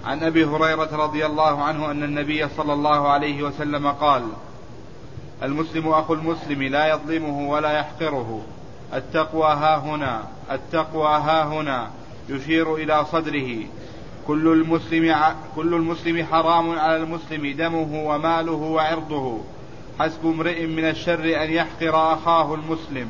عن أبي هريرة رضي الله عنه أن النبي صلى الله عليه وسلم قال: المسلم أخو المسلم لا يظلمه ولا يحقره، التقوى ها هنا، يشير إلى صدره. كل المسلم حرام على المسلم دمه وماله وعرضه، حسب امرئ من الشر أن يحقر أخاه المسلم.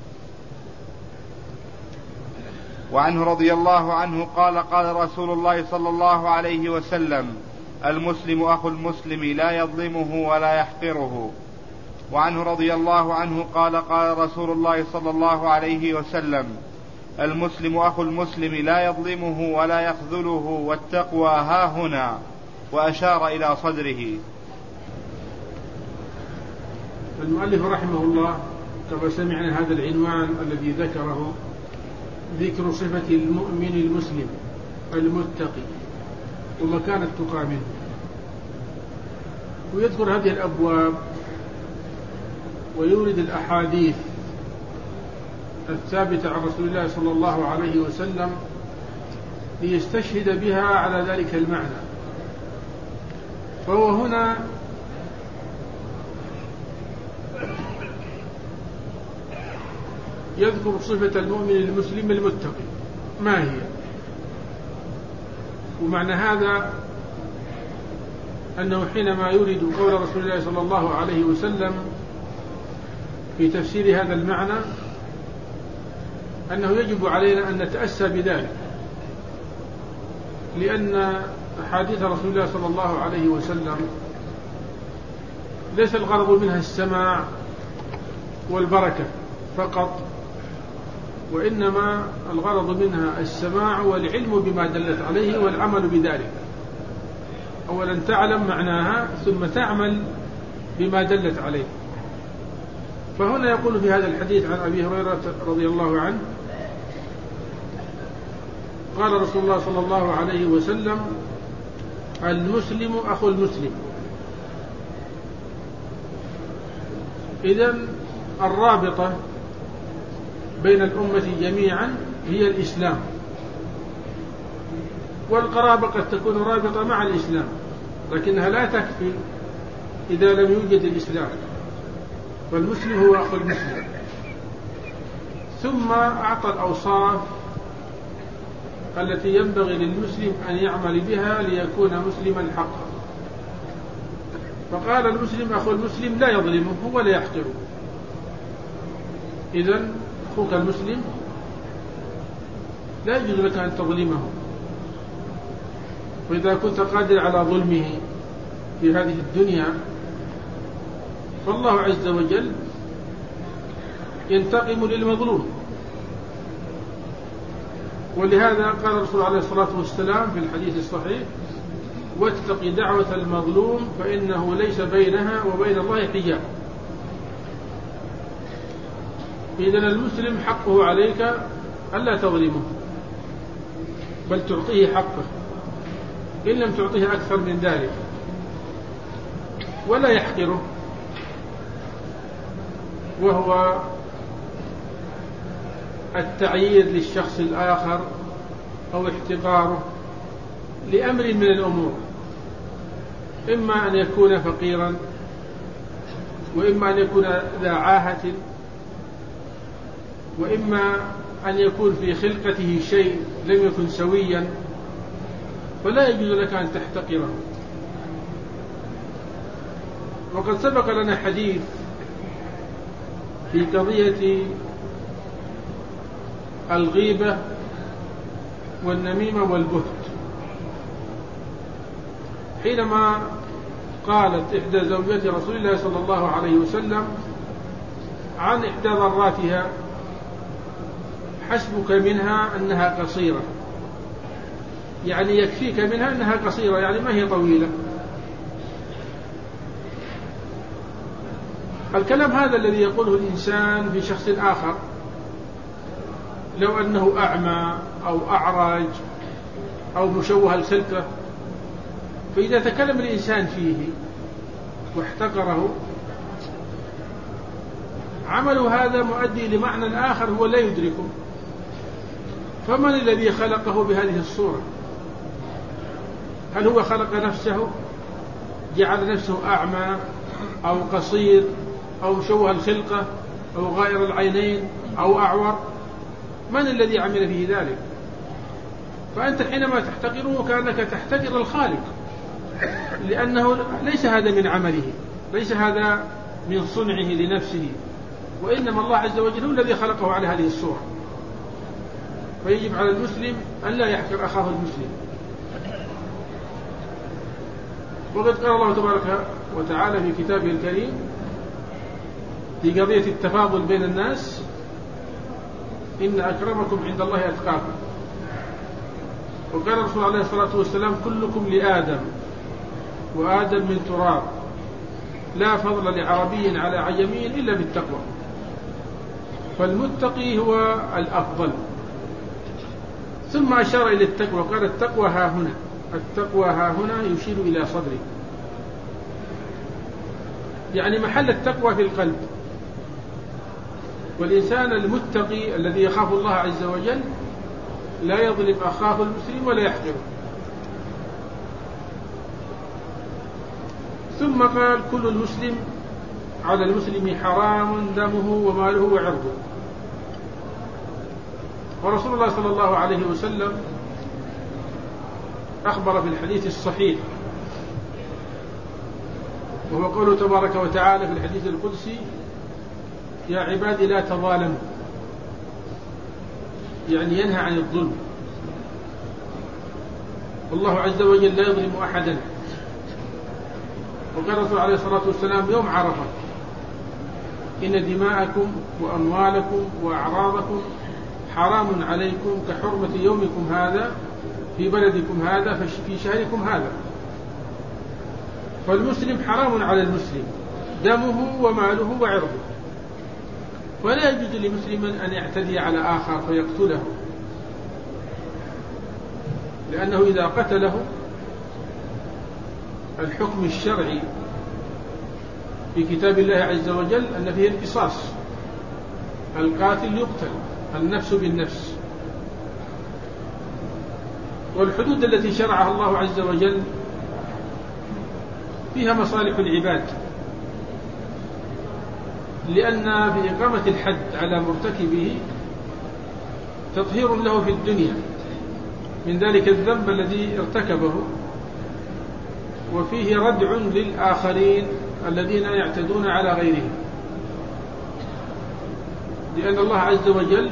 وعنه رضي الله عنه قال: قال رسول الله صلى الله عليه وسلم: المسلم أخو المسلم لا يظلمه ولا يحقره. وعنه رضي الله عنه قال: قال رسول الله صلى الله عليه وسلم: المسلم أخو المسلم لا يظلمه ولا يخذله، والتقوى ها هنا، وأشار إلى صدره. المؤلف رحمه الله كما سمعنا هذا العنوان الذي ذكره، ذكر صفة المؤمن المسلم المتقي ومكان التقى منه، ويذكر هذه الأبواب ويورد الأحاديث الثابتة عن رسول الله صلى الله عليه وسلم ليستشهد بها على ذلك المعنى. فهو هنا يذكر صفة المؤمن المسلم المتقي ما هي، ومعنى هذا أنه حينما يريد قول رسول الله صلى الله عليه وسلم في تفسير هذا المعنى أنه يجب علينا أن نتأسى بذلك، لأن أحاديث رسول الله صلى الله عليه وسلم ليس الغرض منها السماع والبركة فقط، وإنما الغرض منها السماع والعلم بما دلت عليه والعمل بذلك. أولا تعلم معناها ثم تعمل بما دلت عليه. فهنا يقول في هذا الحديث عن أبي هريرة رضي الله عنه قال رسول الله صلى الله عليه وسلم: المسلم أخو المسلم. إذن الرابطة بين الأمة جميعا هي الإسلام، والقرابة قد تكون رابطة مع الإسلام لكنها لا تكفي إذا لم يوجد الإسلام، فالمسلم هو أخو المسلم. ثم أعطى الأوصاف التي ينبغي للمسلم أن يعمل بها ليكون مسلما حقا. فقال: المسلم أخو المسلم لا يظلمه ولا يحقره. إذن أخوك المسلم لا يجوز لك أن تظلمه، وإذا كنت قادر على ظلمه في هذه الدنيا فالله عز وجل ينتقم للمظلوم. ولهذا قال الرسول عليه الصلاة والسلام في الحديث الصحيح: واتق دعوة المظلوم فإنه ليس بينها وبين الله حجاب. إذن المسلم حقه عليك ألا تظلمه، بل تعطيه حقه إن لم تعطيه أكثر من ذلك، ولا يحقره، وهو التعيير للشخص الآخر أو احتقاره لأمر من الأمور، إما أن يكون فقيرا، وإما أن يكون ذا عاهة، وإما أن يكون في خلقته شيء لم يكن سويا، فلا يجوز لك أن تحتقره. وقد سبق لنا حديث في قضية الغيبة والنميمة والبهت، حينما قالت إحدى زوجات رسول الله صلى الله عليه وسلم عن إحدى ضراتها: حسبك منها أنها قصيرة، يعني يكفيك منها أنها قصيرة، يعني ما هي طويلة. الكلام هذا الذي يقوله الإنسان في شخص آخر لو أنه أعمى أو أعرج أو مشوه الخلقة، فإذا تكلم الإنسان فيه واحتقره عمله هذا مؤدي لمعنى آخر هو لا يدركه. فمن الذي خلقه بهذه الصورة؟ هل هو خلق نفسه، جعل نفسه أعمى أو قصير أو شوه الخلقة أو غائر العينين أو أعور؟ من الذي عمل فيه ذلك؟ فأنت حينما تحتقره كأنك تحتقر الخالق، لأنه ليس هذا من عمله، ليس هذا من صنعه لنفسه، وإنما الله عز وجل هو الذي خلقه على هذه الصورة. فيجب على المسلم أن لا يحقر أخاه المسلم. وقد قال الله تبارك وتعالى في كتابه الكريم في قضية التفاضل بين الناس: إن أكرمكم عند الله أتقاكم. وقال الرسول عليه الصلاة والسلام: كلكم لآدم وآدم من تراب، لا فضل لعربي على عجمي إلا بالتقوى. فالمتقي هو الأفضل. ثم أشار إلى التقوى، قال: التقوى ها هنا. التقوى ها هنا يشير إلى صدره، يعني محل التقوى في القلب. والإنسان المتقي الذي يخاف الله عز وجل لا يظلم أخاه المسلم ولا يحقره. ثم قال: كل المسلم على المسلم حرام دمه وماله وعرضه. ورسول الله صلى الله عليه وسلم أخبر في الحديث الصحيح، وهو قوله تبارك وتعالى في الحديث القدسي: يا عبادي لا تظالموا، يعني ينهى عن الظلم. والله عز وجل لا يظلم أحدا. وقال الرسول عليه الصلاة والسلام يوم عرفة: إن دماءكم وأموالكم وأعراضكم حرام عليكم كحرمة يومكم هذا في بلدكم هذا في شهركم هذا. فالمسلم حرام على المسلم دمه وماله وعرضه، ولا يجوز لمسلم أن يعتدي على آخر فيقتله، لأنه إذا قتله الحكم الشرعي في كتاب الله عز وجل أن فيه القصاص، القاتل يقتل، النفس بالنفس. والحدود التي شرعها الله عز وجل فيها مصالح العباد، لأن في إقامة الحد على مرتكبه تطهير له في الدنيا من ذلك الذنب الذي ارتكبه، وفيه ردع للآخرين الذين يعتدون على غيرهم، لأن الله عز وجل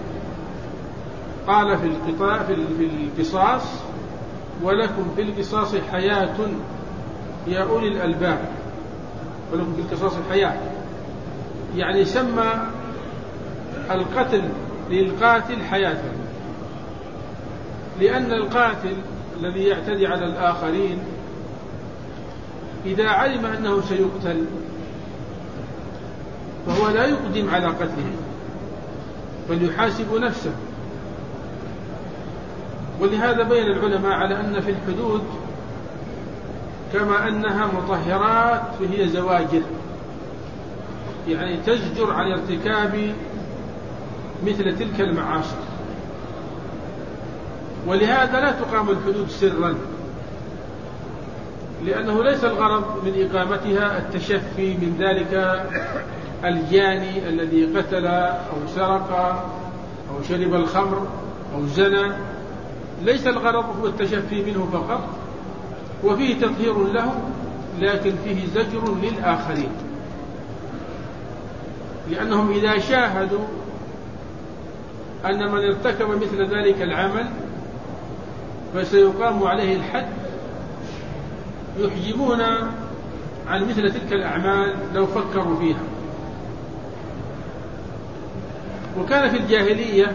قال في القصاص: ولكم في القصاص حياة يا أولي الألباب. ولكم في القصاص الحياة، يعني سمى القتل للقاتل حياة، لأن القاتل الذي يعتدي على الآخرين إذا علم أنه سيقتل فهو لا يقدم على قتله بل يحاسب نفسه. ولهذا بين العلماء على أن في الحدود كما أنها مطهرات فهي زواجر، يعني تزجر عن ارتكاب مثل تلك المعاصي. ولهذا لا تقام الحدود سرا، لأنه ليس الغرض من إقامتها التشفي من ذلك الجاني الذي قتل أو سرق أو شرب الخمر أو زنى. ليس الغرض هو التشفي منه فقط، وفيه تطهير له، لكن فيه زجر للآخرين، لأنهم إذا شاهدوا أن من ارتكب مثل ذلك العمل فسيقام عليه الحد يحجبون عن مثل تلك الأعمال لو فكروا فيها. وكان في الجاهلية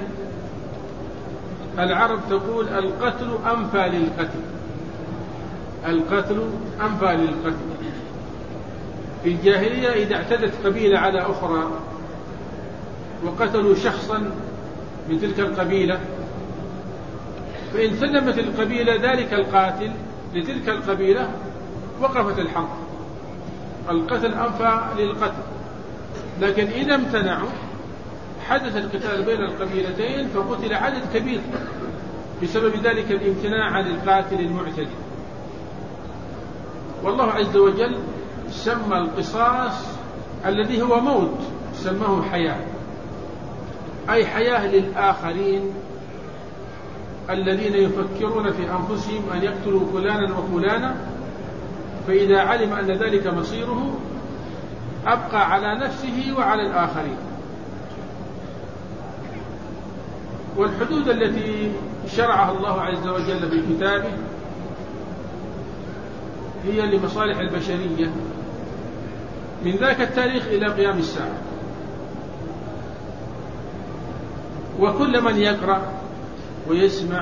العرب تقول: القتل أنفى للقتل، القتل أنفى للقتل. في الجاهلية إذا اعتدت قبيلة على أخرى وقتلوا شخصا من تلك القبيلة، فإن سلمت القبيلة ذلك القاتل لتلك القبيلة وقفت الحرب، القتل أنفى للقتل. لكن إذا امتنعوا حدث القتال بين القبيلتين فقتل عدد كبير بسبب ذلك الامتناع عن القاتل المعتدي. والله عز وجل سمى القصاص الذي هو موت سماه حياة، أي حياة للآخرين الذين يفكرون في أنفسهم أن يقتلوا فلانا وفلانا، فإذا علم أن ذلك مصيره أبقى على نفسه وعلى الآخرين. والحدود التي شرعها الله عز وجل في كتابه هي لمصالح البشرية من ذاك التاريخ إلى قيام الساعة. وكل من يقرأ ويسمع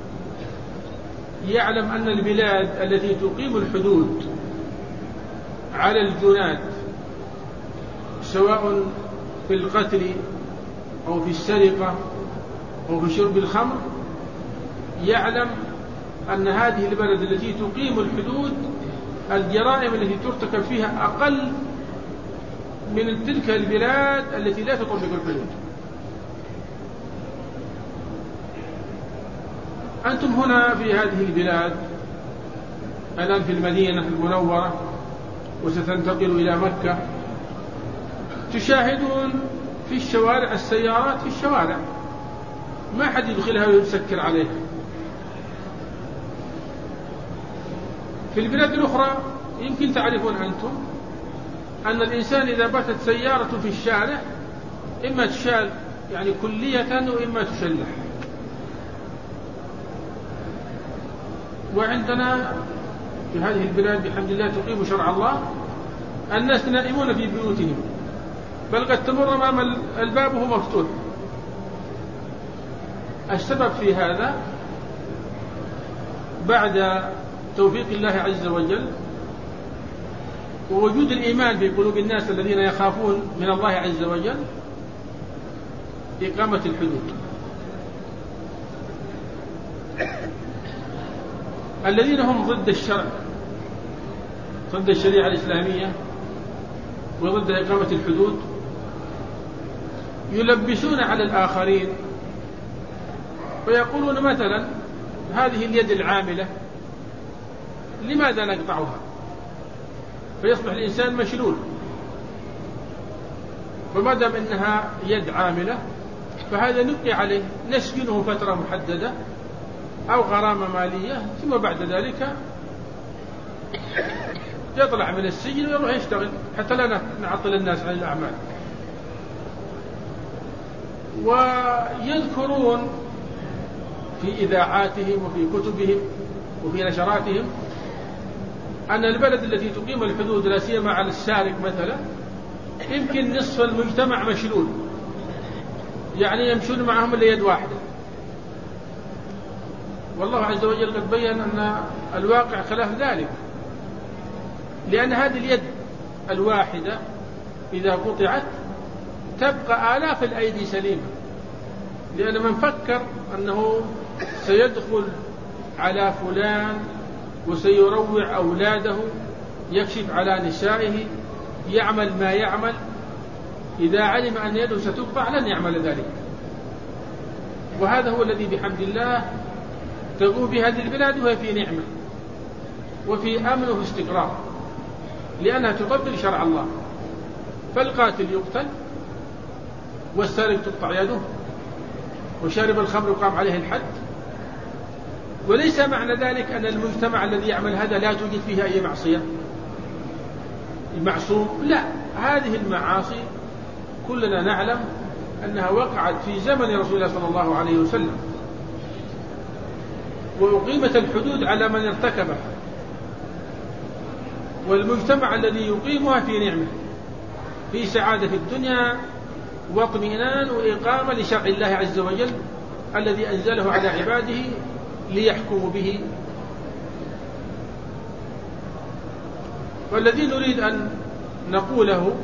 يعلم أن البلاد التي تقيم الحدود على الجناد سواء في القتل أو في السرقة أو في شرب الخمر، يعلم أن هذه البلد التي تقيم الحدود الجرائم التي ترتكب فيها أقل من تلك البلاد التي لا تطبق الحدود. أنتم هنا في هذه البلاد الآن في المدينة المنورة وستنتقل إلى مكة، تشاهدون في الشوارع السيارات في الشوارع، ما حد يدخلها ويسكر عليها. في البلاد الأخرى يمكن تعرفون أنتم أن الإنسان إذا باتت سيارة في الشارع إما تشال يعني كلية وإما تشلح. وعندنا في هذه البلاد بحمد الله تقيم شرع الله، الناس نائمون في بيوتهم، بل قد تمر أمام الباب وهو مفتوح. السبب في هذا بعد توفيق الله عز وجل ووجود الإيمان في قلوب الناس الذين يخافون من الله عز وجل إقامة الحدود. الذين هم ضد الشرع، ضد الشريعة الإسلامية وضد إقامة الحدود، يلبسون على الآخرين ويقولون مثلا هذه اليد العاملة لماذا نقطعها؟ فيصبح الإنسان مشلول. فما دام إنها يد عاملة فهذا نبقي عليه، نسجنه فترة محددة أو غرامة مالية، ثم بعد ذلك يطلع من السجن ويروح يشتغل حتى لا نعطل الناس عن الأعمال. ويذكرون في إذاعاتهم وفي كتبهم وفي نشراتهم أن البلد التي تقيم الحدود لا سيما على السارق مثلا يمكن نصف المجتمع مشلول، يعني يمشون معهم إلا يد واحدة. والله عز وجل قد بيّن أن الواقع خلاف ذلك، لأن هذه اليد الواحدة إذا قطعت تبقى آلاف الأيدي سليمة، لأن من فكر أنه سيدخل على فلان وسيروع أولاده، يكشف على نسائه، يعمل ما يعمل، إذا علم أن يده ستقطع لن يعمل ذلك. وهذا هو الذي بحمد الله تقوم بهذه البلاد وهي في نعمة وفي أمن وفي استقرار، لأنها تطبق شرع الله. فالقاتل يقتل، والسارق تقطع يده، وشارب الخمر يقام عليه الحد. وليس معنى ذلك أن المجتمع الذي يعمل هذا لا توجد فيه أي معصية معصوم، لا، هذه المعاصي كلنا نعلم أنها وقعت في زمن رسول الله صلى الله عليه وسلم، وأقيمت الحدود على من ارتكبها، والمجتمع الذي يقيمها في نعمة، في سعادة في الدنيا واطمئنان وإقامة لشرع الله عز وجل الذي أنزله على عباده ليحكموا به. والذي نريد أن نقوله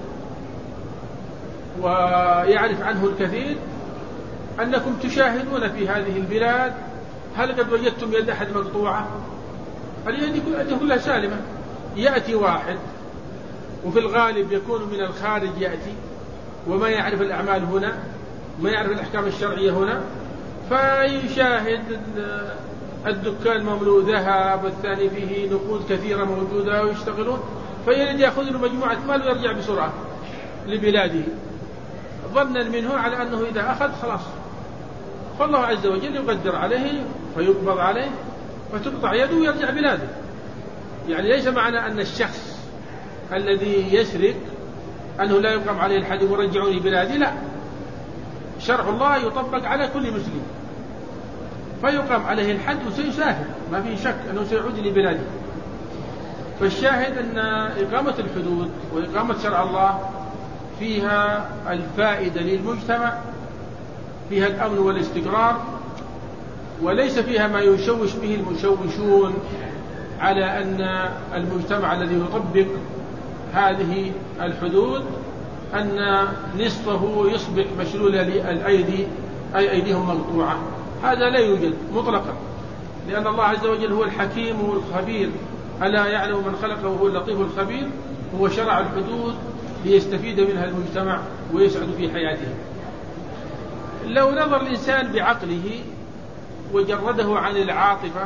ويعرف عنه الكثير أنكم تشاهدون في هذه البلاد، هل قد وجدتم يد أحد مقطوعة؟ اليد كلها سالمة. يأتي واحد وفي الغالب يكون من الخارج، يأتي وما يعرف الأعمال هنا، ما يعرف الأحكام الشرعية هنا، فيشاهد الدكان مملوء ذهب، الثاني فيه نقود كثيرة موجودة ويشتغلون، فيريد يأخذ له مجموعة مال ويرجع بسرعة لبلاده، ظنا منه على أنه إذا أخذ خلاص، فالله عز وجل يقدر عليه فيقبض عليه فتقطع يده ويرجع بلاده. يعني ليس معنى أن الشخص الذي يسرق أنه لا يقام عليه الحد ورجعوني بلادي، لا، شرع الله يطبق على كل مسلم، فيقام عليه الحد وسيسافر، ما في شك أنه سيعود لبلاده. فالشاهد أن إقامة الحدود وإقامة شرع الله فيها الفائدة للمجتمع، فيها الأمن والاستقرار، وليس فيها ما يشوش به المشوشون على أن المجتمع الذي يطبق هذه الحدود أن نصفه يصبح مشلول الأيدي، أي أيديهم مقطوعة. هذا لا يوجد مطلقا، لأن الله عز وجل هو الحكيم والخبير، ألا يعلم من خلق وهو اللطيف الخبير. هو شرع الحدود ليستفيد منها المجتمع ويسعد في حياته. لو نظر الإنسان بعقله وجرده عن العاطفة،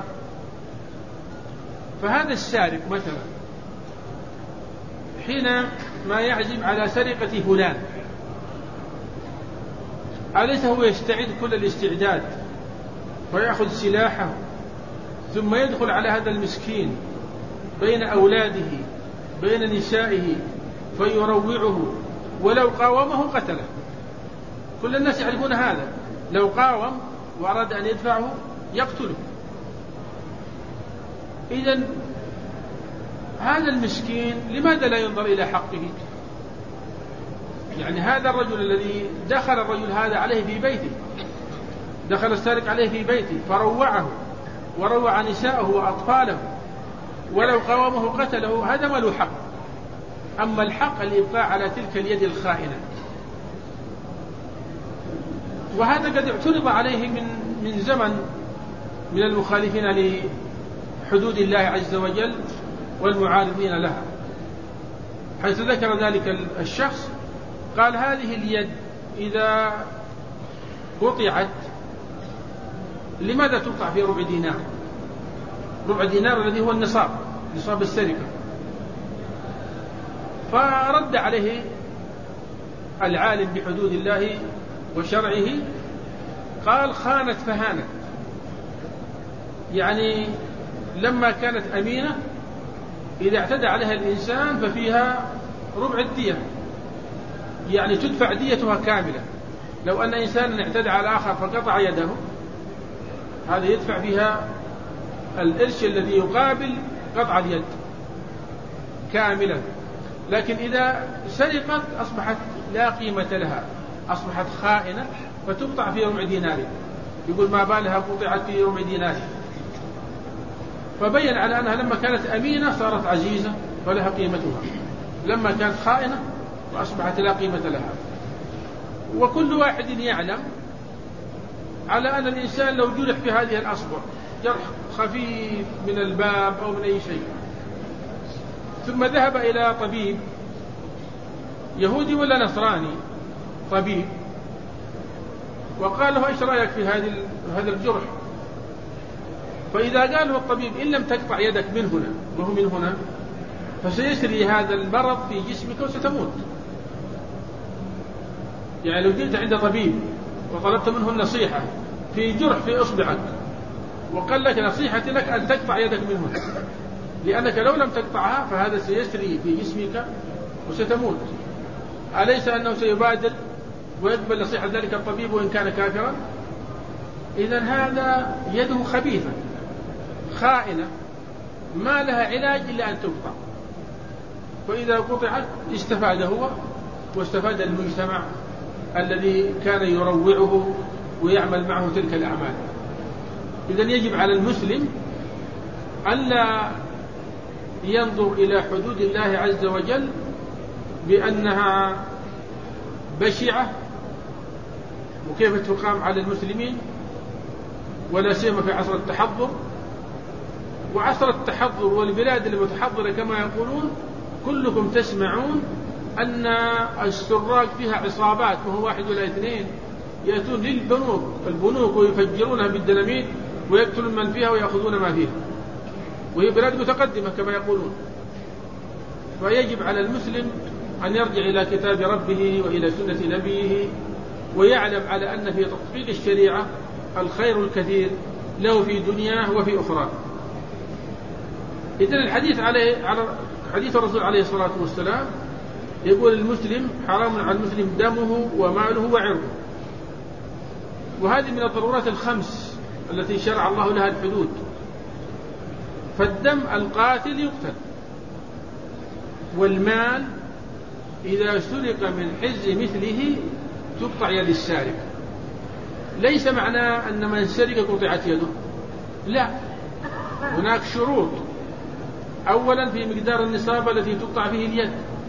فهذا السارق مثلا حين ما يعزم على سرقة فلان، أليس هو يستعد كل الاستعداد ويأخذ سلاحه ثم يدخل على هذا المسكين بين أولاده بين نسائه فيروعه، ولو قاومه قتله؟ كل الناس يعرفون هذا، لو قاوم وأراد أن يدفعه يقتله. إذن هذا المسكين لماذا لا ينظر إلى حقه؟ يعني هذا الرجل الذي دخل الرجل هذا عليه في بيته، دخل السارق عليه في بيته فروعه وروع نساءه وأطفاله، ولو قاومه قتله، هذا ما له حق. أما الحق الإبقاء على تلك اليد الخائنة، وهذا قد اعترض عليه من زمن من المخالفين لحدود الله عز وجل والمعارضين لها، حيث ذكر ذلك الشخص قال هذه اليد إذا قطعت لماذا تقطع في ربع دينار؟ ربع دينار الذي هو النصاب، نصاب السرقة. فرد عليه العالم بحدود الله وشرعه قال خانت فهانت، يعني لما كانت أمينة إذا اعتدى عليها الإنسان ففيها ربع الدية، يعني تدفع ديتها كاملة. لو أن إنسانا اعتدى على آخر فقطع يده، هذا يدفع فيها القرش الذي يقابل قطع اليد كاملا. لكن إذا سرقت أصبحت لا قيمة لها، أصبحت خائنة فتقطع في ربع دينار. يقول ما بالها قطعت في ربع دينار، فبين على أنها لما كانت أمينة صارت عزيزة فلها قيمتها، لما كانت خائنة وأصبحت لا قيمة لها. وكل واحد يعلم على أن الإنسان لو جرح في هذه الأصبع جرح خفيف من الباب أو من أي شيء، ثم ذهب إلى طبيب يهودي ولا نصراني، طبيب، وقال له إيش رأيك في هذا الجرح؟ فإذا قال له الطبيب إن لم تقطع يدك من هنا وهو من هنا فسيسري هذا المرض في جسمك وستموت. يعني لو جئت عند طبيب وطلبت منه النصيحة في جرح في إصبعك وقال لك نصيحتي لك أن تقطع يدك من هنا، لأنك لو لم تقطعها فهذا سيسري في جسمك وستموت، أليس أنه سيبادر ويقبل نصيحة ذلك الطبيب وإن كان كافرا؟ إذن هذا يده خبيثة خائنة ما لها علاج إلا أن تقطع، فإذا قطعت استفاد هو واستفاد المجتمع الذي كان يروعه ويعمل معه تلك الأعمال. إذن يجب على المسلم ألا ينظر إلى حدود الله عز وجل بأنها بشعة وكيف تقام على المسلمين، ولا سيما في عصر التحضر. وعصر التحضر والبلاد المتحضرة كما يقولون كلكم تسمعون أن السراق فيها عصابات، وهو واحد ولا اثنين، يأتون للبنوك ويفجرونها بالديناميت ويقتلون من فيها ويأخذون ما فيها، وهي بلاد متقدمة كما يقولون. فيجب على المسلم أن يرجع إلى كتاب ربه وإلى سنة نبيه، ويعلم على أن في تطبيق الشريعة الخير الكثير له في دنياه وفي أخرى. إذن الحديث على حديث الرسول عليه الصلاة والسلام يقول المسلم حرام على المسلم دمه وماله وعرضه، وهذه من الضرورات الخمس التي شرع الله لها الحدود. فالدم القاتل يقتل، والمال إذا سرق من حز مثله تقطع يد السارق. ليس معناه أن من سرق قطعت يده، لا، هناك شروط. أولا في مقدار النصاب التي تقطع فيه اليد.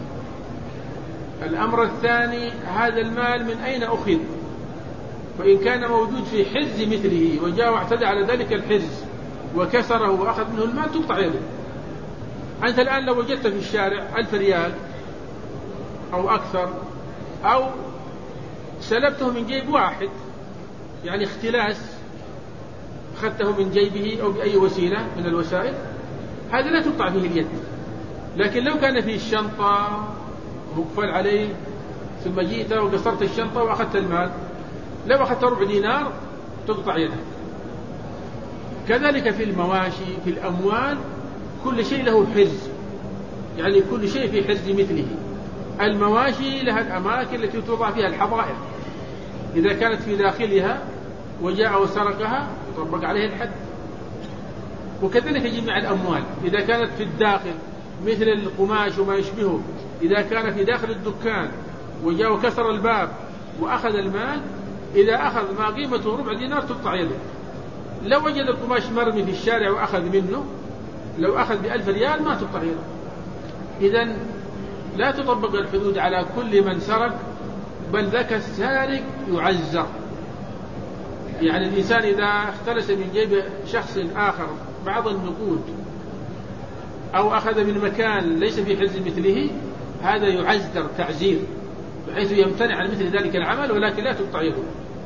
الأمر الثاني هذا المال من أين أخذ، فإن كان موجود في حز مثله وجاء واعتدى على ذلك الحز وكسره وأخذ منه المال تقطع يده. أنت الآن لو وجدت في الشارع 1000 ريال أو أكثر، أو سلبته من جيب واحد، يعني اختلاس، أخذته من جيبه أو بأي وسيلة من الوسائل، هذا لا تقطع فيه اليد. لكن لو كان فيه الشنطة مقفل عليه ثم جئت وقصرت الشنطة وأخذت المال، لو أخذت 4 دينار تقطع يده. كذلك في المواشي، في الأموال، كل شيء له حرز، يعني كل شيء في حرز مثله. المواشي لها الأماكن التي توضع فيها الحظائر، إذا كانت في داخلها وجاء وسرقها يطبق عليه الحد. وكذلك جميع الأموال إذا كانت في الداخل مثل القماش وما يشبهه، إذا كان في داخل الدكان وجاء وكسر الباب وأخذ المال، إذا أخذ ما قيمته 4 دينار تقطع يده. لو وجد القماش مرمي في الشارع وأخذ منه، لو أخذ ب1000 ريال ما تقطع يده. إذن لا تطبق الحدود على كل من سرق، بل ذاك السارق يعزر. يعني الإنسان إذا اختلس من جيب شخص آخر بعض النقود أو أخذ من مكان ليس في حرز مثله، هذا يعزر تعزير، بحيث يمتنع عن مثل ذلك العمل، ولكن لا تقطع يده.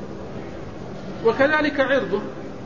وكذلك عرضه،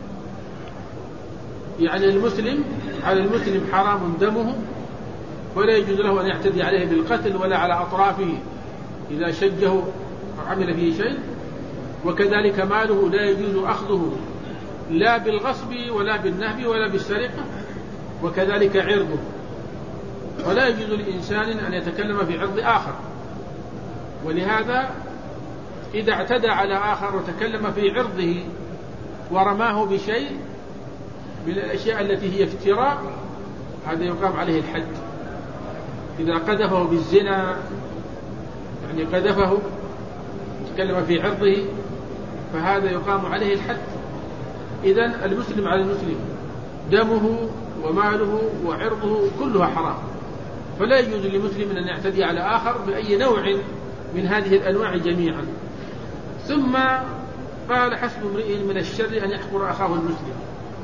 يعني المسلم على المسلم حرام دمه، ولا يجوز له أن يعتدي عليه بالقتل ولا على أطرافه إذا شجه أو عمل فيه شيء. وكذلك ماله لا يجوز أخذه لا بالغصب ولا بالنهب ولا بالسرقة. وكذلك عرضه، ولا يجوز لإنسان أن يتكلم في عرض آخر. ولهذا إذا اعتدى على آخر وتكلم في عرضه ورماه بشيء من الأشياء التي هي افتراء، هذا يقام عليه الحد. إذا قذفه بالزنا، يعني قذفه تكلم في عرضه، فهذا يقام عليه الحد. إذن المسلم على المسلم دمه وماله وعرضه كلها حرام، فلا يجوز لمسلم أن يعتدي على آخر بأي نوع من هذه الأنواع جميعا. ثم قال حسب امرئ من الشر أن يحقر أخاه المسلم،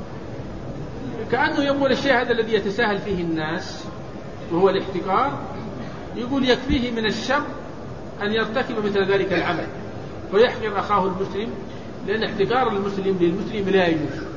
كأنه يقول الشيء هذا الذي يتساهل فيه الناس وهو الاحتقار، يقول يكفيه من الشر أن يرتكب مثل ذلك العمل ويحقر أخاه المسلم، لأن احتقار المسلم للمسلم لا يجوز.